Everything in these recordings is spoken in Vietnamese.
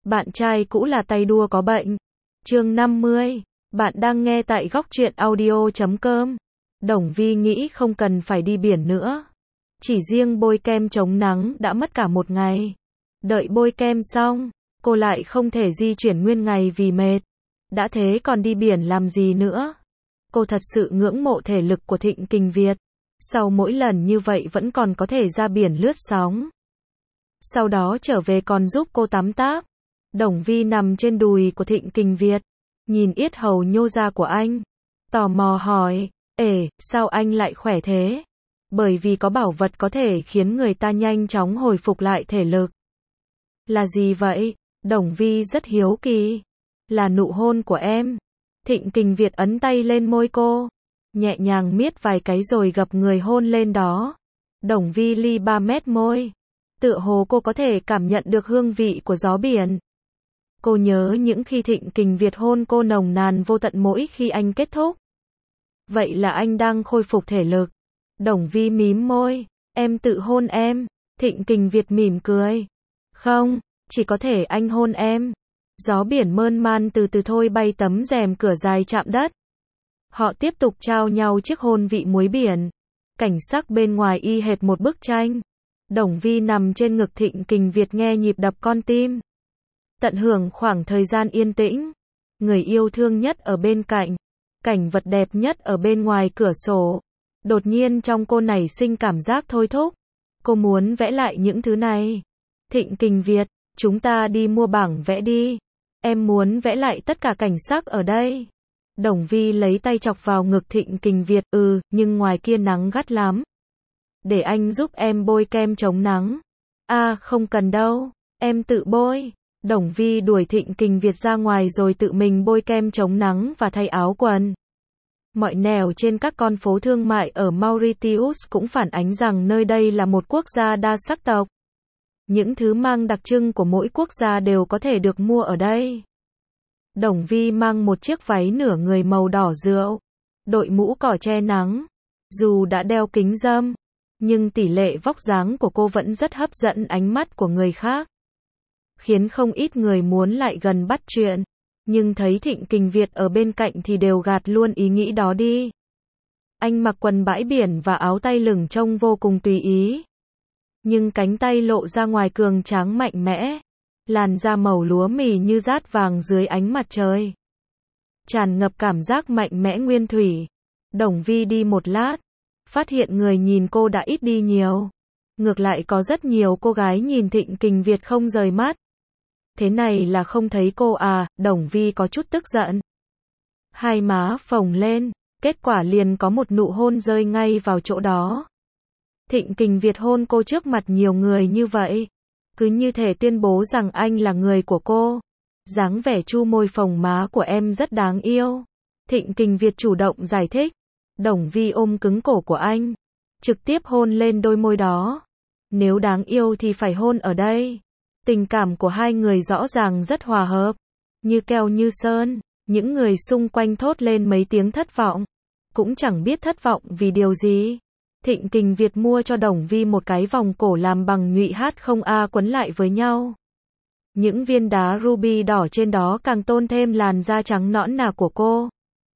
Bạn trai cũ là tay đua có bệnh. Chương 50. Bạn đang nghe tại góc truyện audio.com. Đồng Vi nghĩ không cần phải đi biển nữa. Chỉ riêng bôi kem chống nắng đã mất cả một ngày. Đợi bôi kem xong, cô lại không thể di chuyển nguyên ngày vì mệt. Đã thế còn đi biển làm gì nữa? Cô thật sự ngưỡng mộ thể lực của Thịnh Kình Việt. Sau mỗi lần như vậy vẫn còn có thể ra biển lướt sóng. Sau đó trở về còn giúp cô tắm táp. Đồng Vi nằm trên đùi của Thịnh Kình Việt, nhìn yết hầu nhô ra của anh, tò mò hỏi, sao anh lại khỏe thế? Bởi vì có bảo vật có thể khiến người ta nhanh chóng hồi phục lại thể lực. Là gì vậy? Đồng Vi rất hiếu kỳ. Là nụ hôn của em. Thịnh Kình Việt ấn tay lên môi cô, nhẹ nhàng miết vài cái rồi gập người hôn lên đó. Đồng Vi ly 3 mét môi. Tựa hồ cô có thể cảm nhận được hương vị của gió biển. Cô nhớ những khi Thịnh Kình Việt hôn cô nồng nàn vô tận mỗi khi anh kết thúc. Vậy là anh đang khôi phục thể lực. Đồng Vi mím môi. Em tự hôn em. Thịnh Kình Việt mỉm cười. Không, chỉ có thể anh hôn em. Gió biển mơn man từ từ thôi bay tấm rèm cửa dài chạm đất. Họ tiếp tục trao nhau chiếc hôn vị muối biển. Cảnh sắc bên ngoài y hệt một bức tranh. Đồng Vi nằm trên ngực Thịnh Kình Việt nghe nhịp đập con tim. Tận hưởng khoảng thời gian yên tĩnh. Người yêu thương nhất ở bên cạnh. Cảnh vật đẹp nhất ở bên ngoài cửa sổ. Đột nhiên trong cô nảy sinh cảm giác thôi thúc. Cô muốn vẽ lại những thứ này. Thịnh Kình Việt, chúng ta đi mua bảng vẽ đi. Em muốn vẽ lại tất cả cảnh sắc ở đây. Đồng Vi lấy tay chọc vào ngực Thịnh Kình Việt. Nhưng ngoài kia nắng gắt lắm. Để anh giúp em bôi kem chống nắng. Không cần đâu. Em tự bôi. Đồng Vi đuổi Thịnh Kình Việt ra ngoài rồi tự mình bôi kem chống nắng và thay áo quần. Mọi nẻo trên các con phố thương mại ở Mauritius cũng phản ánh rằng nơi đây là một quốc gia đa sắc tộc. Những thứ mang đặc trưng của mỗi quốc gia đều có thể được mua ở đây. Đồng Vi mang một chiếc váy nửa người màu đỏ rượu, đội mũ cỏ che nắng. Dù đã đeo kính râm, nhưng tỷ lệ vóc dáng của cô vẫn rất hấp dẫn ánh mắt của người khác, khiến không ít người muốn lại gần bắt chuyện. Nhưng thấy Thịnh Kình Việt ở bên cạnh thì đều gạt luôn ý nghĩ đó đi. Anh mặc quần bãi biển và áo tay lửng trông vô cùng tùy ý. Nhưng cánh tay lộ ra ngoài cường tráng mạnh mẽ. Làn da màu lúa mì như dát vàng dưới ánh mặt trời. Tràn ngập cảm giác mạnh mẽ nguyên thủy. Đồng Vi đi một lát, phát hiện người nhìn cô đã ít đi nhiều. Ngược lại có rất nhiều cô gái nhìn Thịnh Kình Việt không rời mắt. Thế này là không thấy cô à? Đồng Vi có chút tức giận. Hai má phồng lên, kết quả liền có một nụ hôn rơi ngay vào chỗ đó. Thịnh Kình Việt hôn cô trước mặt nhiều người như vậy, cứ như thể tuyên bố rằng anh là người của cô. Dáng vẻ chu môi phồng má của em rất đáng yêu. Thịnh Kình Việt chủ động giải thích. Đồng Vi ôm cứng cổ của anh, trực tiếp hôn lên đôi môi đó. Nếu đáng yêu thì phải hôn ở đây. Tình cảm của hai người rõ ràng rất hòa hợp, như keo như sơn. Những người xung quanh thốt lên mấy tiếng thất vọng, cũng chẳng biết thất vọng vì điều gì. Thịnh Kình Việt mua cho Đồng Vi một cái vòng cổ làm bằng nhụy H0A quấn lại với nhau. Những viên đá ruby đỏ trên đó càng tôn thêm làn da trắng nõn nà của cô.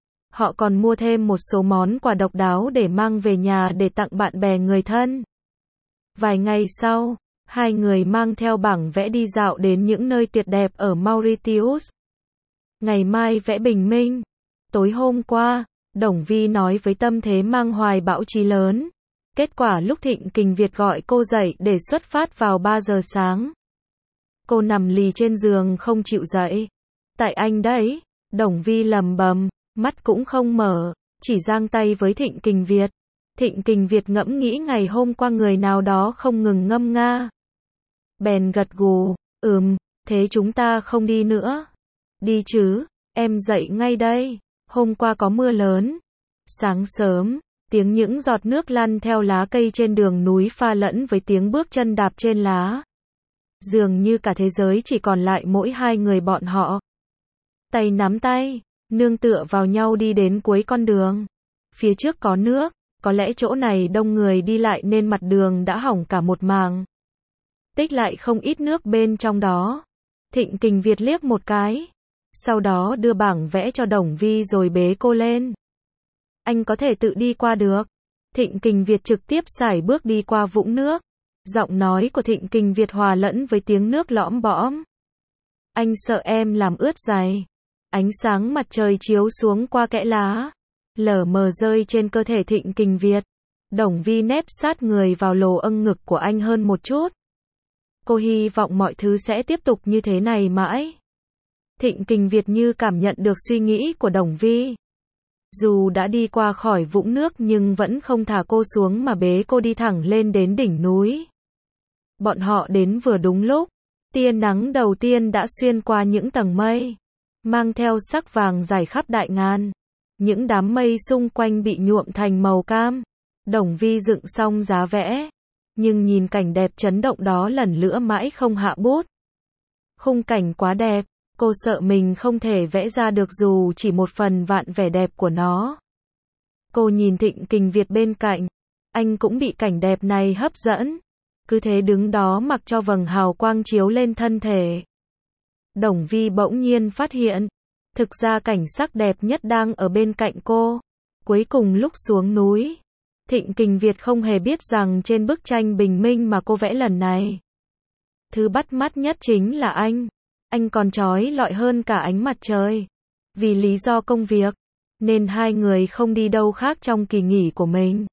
Họ còn mua thêm một số món quà độc đáo để mang về nhà để tặng bạn bè người thân. Vài ngày sau, hai người mang theo bảng vẽ đi dạo đến những nơi tuyệt đẹp ở Mauritius. Ngày mai vẽ bình minh. Tối hôm qua, Đồng Vi nói với tâm thế mang hoài bão chí lớn. Kết quả lúc Thịnh Kình Việt gọi cô dậy để xuất phát vào 3 giờ sáng. Cô nằm lì trên giường không chịu dậy. Tại anh đấy, Đồng Vi lầm bầm, mắt cũng không mở, chỉ giang tay với Thịnh Kình Việt. Thịnh Kình Việt ngẫm nghĩ ngày hôm qua người nào đó không ngừng ngâm nga. Bèn gật gù, thế chúng ta không đi nữa. Đi chứ, em dậy ngay đây. Hôm qua có mưa lớn. Sáng sớm, tiếng những giọt nước lăn theo lá cây trên đường núi pha lẫn với tiếng bước chân đạp trên lá. Dường như cả thế giới chỉ còn lại mỗi hai người bọn họ. Tay nắm tay, nương tựa vào nhau đi đến cuối con đường. Phía trước có nước, có lẽ chỗ này đông người đi lại nên mặt đường đã hỏng cả một mảng. Tích lại không ít nước bên trong đó. Thịnh Kình Việt liếc một cái. Sau đó đưa bảng vẽ cho Đồng Vi rồi bế cô lên. Anh có thể tự đi qua được. Thịnh Kình Việt trực tiếp sải bước đi qua vũng nước. Giọng nói của Thịnh Kình Việt hòa lẫn với tiếng nước lõm bõm. Anh sợ em làm ướt giày. Ánh sáng mặt trời chiếu xuống qua kẽ lá, lờ mờ rơi trên cơ thể Thịnh Kình Việt. Đồng Vi nép sát người vào lồ âng ngực của anh hơn một chút. Cô hy vọng mọi thứ sẽ tiếp tục như thế này mãi. Thịnh Kình Việt như cảm nhận được suy nghĩ của Đồng Vi. Dù đã đi qua khỏi vũng nước nhưng vẫn không thả cô xuống mà bế cô đi thẳng lên đến đỉnh núi. Bọn họ đến vừa đúng lúc. Tia nắng đầu tiên đã xuyên qua những tầng mây, mang theo sắc vàng rải khắp đại ngàn. Những đám mây xung quanh bị nhuộm thành màu cam. Đồng Vi dựng xong giá vẽ, nhưng nhìn cảnh đẹp chấn động đó lần nữa mãi không hạ bút. Khung cảnh quá đẹp, cô sợ mình không thể vẽ ra được dù chỉ một phần vạn vẻ đẹp của nó. Cô nhìn Thịnh Kình Việt bên cạnh, anh cũng bị cảnh đẹp này hấp dẫn. Cứ thế đứng đó mặc cho vầng hào quang chiếu lên thân thể. Đồng Vi bỗng nhiên phát hiện, thực ra cảnh sắc đẹp nhất đang ở bên cạnh cô. Cuối cùng lúc xuống núi, Thịnh Kình Việt không hề biết rằng trên bức tranh bình minh mà cô vẽ lần này, thứ bắt mắt nhất chính là anh. Anh còn chói lọi hơn cả ánh mặt trời. Vì lý do công việc, nên hai người không đi đâu khác trong kỳ nghỉ của mình.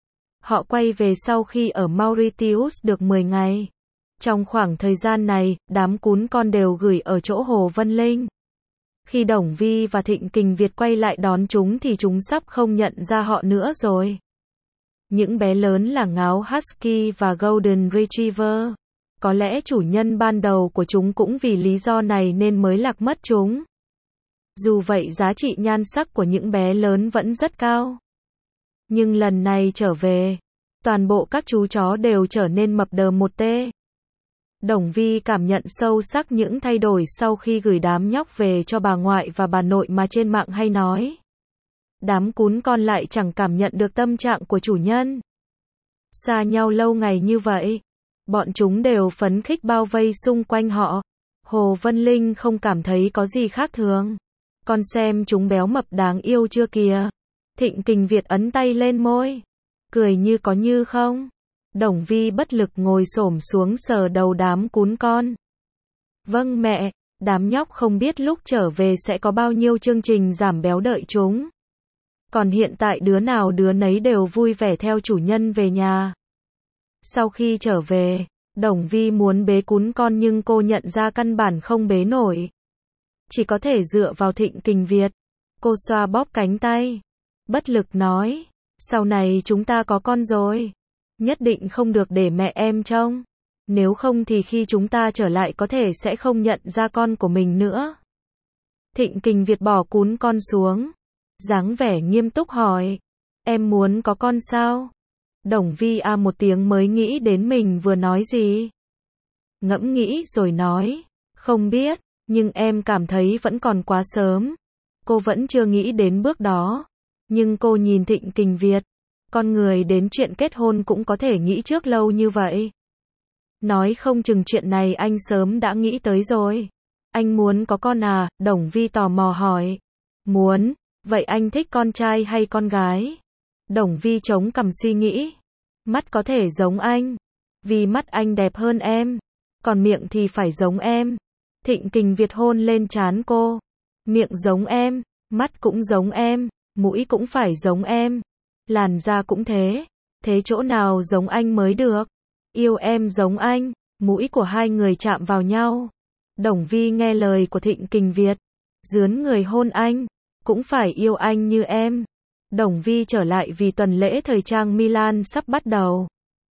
Họ quay về sau khi ở Mauritius được 10 ngày. Trong khoảng thời gian này, đám cún con đều gửi ở chỗ Hồ Vân Linh. Khi Đồng Vi và Thịnh Kình Việt quay lại đón chúng thì chúng sắp không nhận ra họ nữa rồi. Những bé lớn là ngáo Husky và Golden Retriever. Có lẽ chủ nhân ban đầu của chúng cũng vì lý do này nên mới lạc mất chúng. Dù vậy giá trị nhan sắc của những bé lớn vẫn rất cao. Nhưng lần này trở về, toàn bộ các chú chó đều trở nên mập đờ một tê. Đồng Vi cảm nhận sâu sắc những thay đổi sau khi gửi đám nhóc về cho bà ngoại và bà nội mà trên mạng hay nói. Đám cún con lại chẳng cảm nhận được tâm trạng của chủ nhân. Xa nhau lâu ngày như vậy, bọn chúng đều phấn khích bao vây xung quanh họ. Hồ Vân Linh không cảm thấy có gì khác thường. Con xem chúng béo mập đáng yêu chưa kìa. Thịnh Kình Việt ấn tay lên môi, cười như có như không. Đồng Vi bất lực ngồi xổm xuống sờ đầu đám cún con. Vâng mẹ, đám nhóc không biết lúc trở về sẽ có bao nhiêu chương trình giảm béo đợi chúng. Còn hiện tại đứa nào đứa nấy đều vui vẻ theo chủ nhân về nhà. Sau khi trở về, Đồng Vi muốn bế cún con nhưng cô nhận ra căn bản không bế nổi. Chỉ có thể dựa vào Thịnh Kình Việt. Cô xoa bóp cánh tay, bất lực nói, sau này chúng ta có con rồi, nhất định không được để mẹ em trông. Nếu không thì khi chúng ta trở lại có thể sẽ không nhận ra con của mình nữa. Thịnh Kình Việt bỏ cún con xuống, dáng vẻ nghiêm túc hỏi, em muốn có con sao? Đồng Vi một tiếng mới nghĩ đến mình vừa nói gì. Ngẫm nghĩ rồi nói, không biết, nhưng em cảm thấy vẫn còn quá sớm. Cô vẫn chưa nghĩ đến bước đó. Nhưng cô nhìn Thịnh Kình Việt, con người đến chuyện kết hôn cũng có thể nghĩ trước lâu như vậy. Nói không chừng chuyện này anh sớm đã nghĩ tới rồi. Anh muốn có con à? Đồng Vi tò mò hỏi. Muốn, vậy anh thích con trai hay con gái? Đồng Vi chống cằm suy nghĩ. Mắt có thể giống anh, vì mắt anh đẹp hơn em, còn miệng thì phải giống em. Thịnh Kình Việt hôn lên trán cô. Miệng giống em, mắt cũng giống em, mũi cũng phải giống em, làn da cũng thế. Thế chỗ nào giống anh mới được? Yêu em giống anh. Mũi của hai người chạm vào nhau. Đồng Vi nghe lời của Thịnh Kình Việt, dướn người hôn anh. Cũng phải yêu anh như em. Đồng Vi trở lại vì tuần lễ thời trang Milan sắp bắt đầu.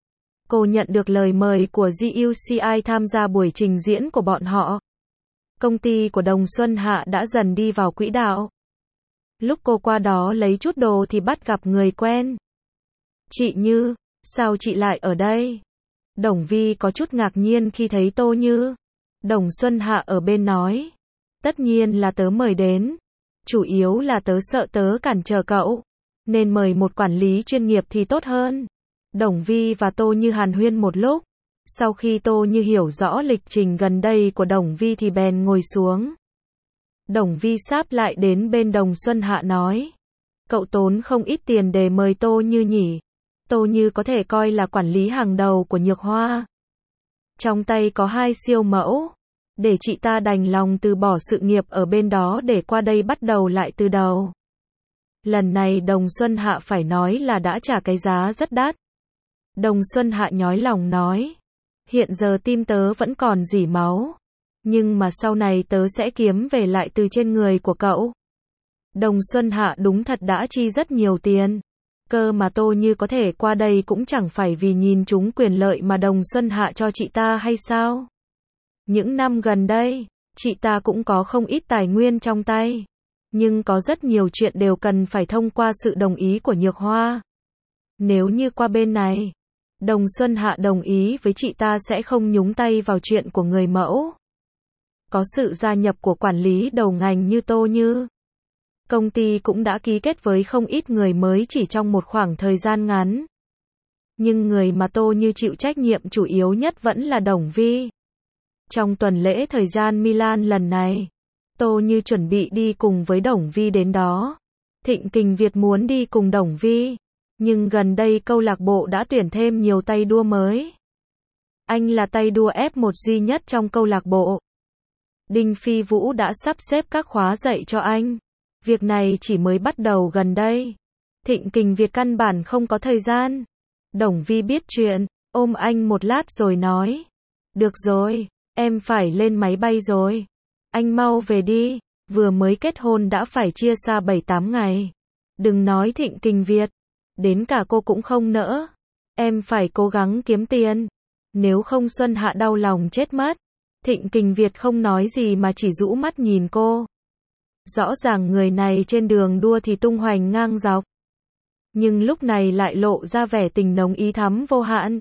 Cô nhận được lời mời của GUCI tham gia buổi trình diễn của bọn họ. Công ty của Đồng Xuân Hạ đã dần đi vào quỹ đạo. Lúc cô qua đó lấy chút đồ thì bắt gặp người quen. Chị Như, sao chị lại ở đây? Đồng Vi có chút ngạc nhiên khi thấy Tô Như. Đồng Xuân Hạ ở bên nói, tất nhiên là tớ mời đến. Chủ yếu là tớ sợ tớ cản trở cậu, nên mời một quản lý chuyên nghiệp thì tốt hơn. Đồng Vi và Tô Như hàn huyên một lúc. Sau khi Tô Như hiểu rõ lịch trình gần đây của Đồng Vi thì bèn ngồi xuống. Đồng Vi sáp lại đến bên Đồng Xuân Hạ nói. Cậu tốn không ít tiền để mời Tô Như nhỉ. Tô Như có thể coi là quản lý hàng đầu của Nhược Hoa. Trong tay có 2 siêu mẫu. Để chị ta đành lòng từ bỏ sự nghiệp ở bên đó để qua đây bắt đầu lại từ đầu. Lần này Đồng Xuân Hạ phải nói là đã trả cái giá rất đắt. Đồng Xuân Hạ nhói lòng nói. Hiện giờ tim tớ vẫn còn rỉ máu. Nhưng mà sau này tớ sẽ kiếm về lại từ trên người của cậu. Đồng Xuân Hạ đúng thật đã chi rất nhiều tiền. Cơ mà Tô Như có thể qua đây cũng chẳng phải vì nhìn chúng quyền lợi mà Đồng Xuân Hạ cho chị ta hay sao? Những năm gần đây, chị ta cũng có không ít tài nguyên trong tay. Nhưng có rất nhiều chuyện đều cần phải thông qua sự đồng ý của Nhược Hoa. Nếu như qua bên này, Đồng Xuân Hạ đồng ý với chị ta sẽ không nhúng tay vào chuyện của người mẫu. Có sự gia nhập của quản lý đầu ngành như Tô Như. Công ty cũng đã ký kết với không ít người mới chỉ trong một khoảng thời gian ngắn. Nhưng người mà Tô Như chịu trách nhiệm chủ yếu nhất vẫn là Đồng Vi. Trong tuần lễ thời gian Milan lần này, Tô Như chuẩn bị đi cùng với Đồng Vi đến đó. Thịnh Kình Việt muốn đi cùng Đồng Vi, nhưng gần đây câu lạc bộ đã tuyển thêm nhiều tay đua mới. Anh là tay đua F1 duy nhất trong câu lạc bộ. Đinh Phi Vũ đã sắp xếp các khóa dạy cho anh. Việc này chỉ mới bắt đầu gần đây. Thịnh Kình Việt căn bản không có thời gian. Đồng Vi biết chuyện, ôm anh một lát rồi nói. Được rồi, em phải lên máy bay rồi. Anh mau về đi, vừa mới kết hôn đã phải chia xa 7-8 ngày. Đừng nói Thịnh Kình Việt, đến cả cô cũng không nỡ. Em phải cố gắng kiếm tiền. Nếu không Xuân Hạ đau lòng chết mất. Thịnh Kình Việt không nói gì mà chỉ rũ mắt nhìn cô. Rõ ràng người này trên đường đua thì tung hoành ngang dọc. Nhưng lúc này lại lộ ra vẻ tình nồng ý thắm vô hạn.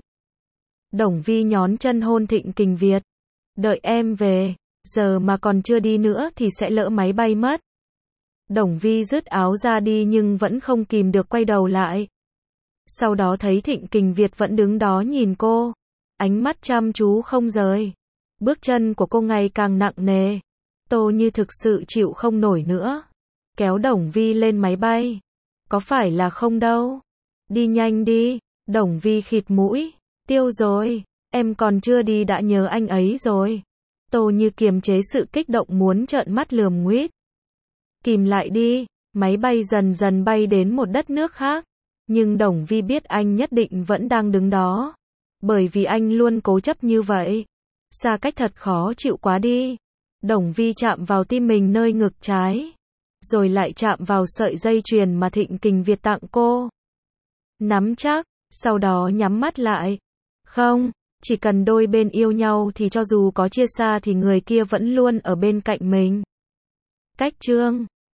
Đồng Vi nhón chân hôn Thịnh Kình Việt. Đợi em về, giờ mà còn chưa đi nữa thì sẽ lỡ máy bay mất. Đồng Vi dứt áo ra đi nhưng vẫn không kìm được quay đầu lại. Sau đó thấy Thịnh Kình Việt vẫn đứng đó nhìn cô. Ánh mắt chăm chú không rời. Bước chân của cô ngày càng nặng nề. Tô Như thực sự chịu không nổi nữa. Kéo Đồng Vi lên máy bay. Có phải là không đâu. Đi nhanh đi. Đồng Vi khịt mũi. Tiêu rồi. Em còn chưa đi đã nhớ anh ấy rồi. Tô Như kiềm chế sự kích động muốn trợn mắt lườm nguýt. Kìm lại đi. Máy bay dần dần bay đến một đất nước khác. Nhưng Đồng Vi biết anh nhất định vẫn đang đứng đó. Bởi vì anh luôn cố chấp như vậy. Xa cách thật khó chịu quá đi. Đồng Vi chạm vào tim mình nơi ngực trái. Rồi lại chạm vào sợi dây chuyền mà Thịnh Kình Việt tặng cô. Nắm chắc, sau đó nhắm mắt lại. Không, chỉ cần đôi bên yêu nhau thì cho dù có chia xa thì người kia vẫn luôn ở bên cạnh mình. Cách chương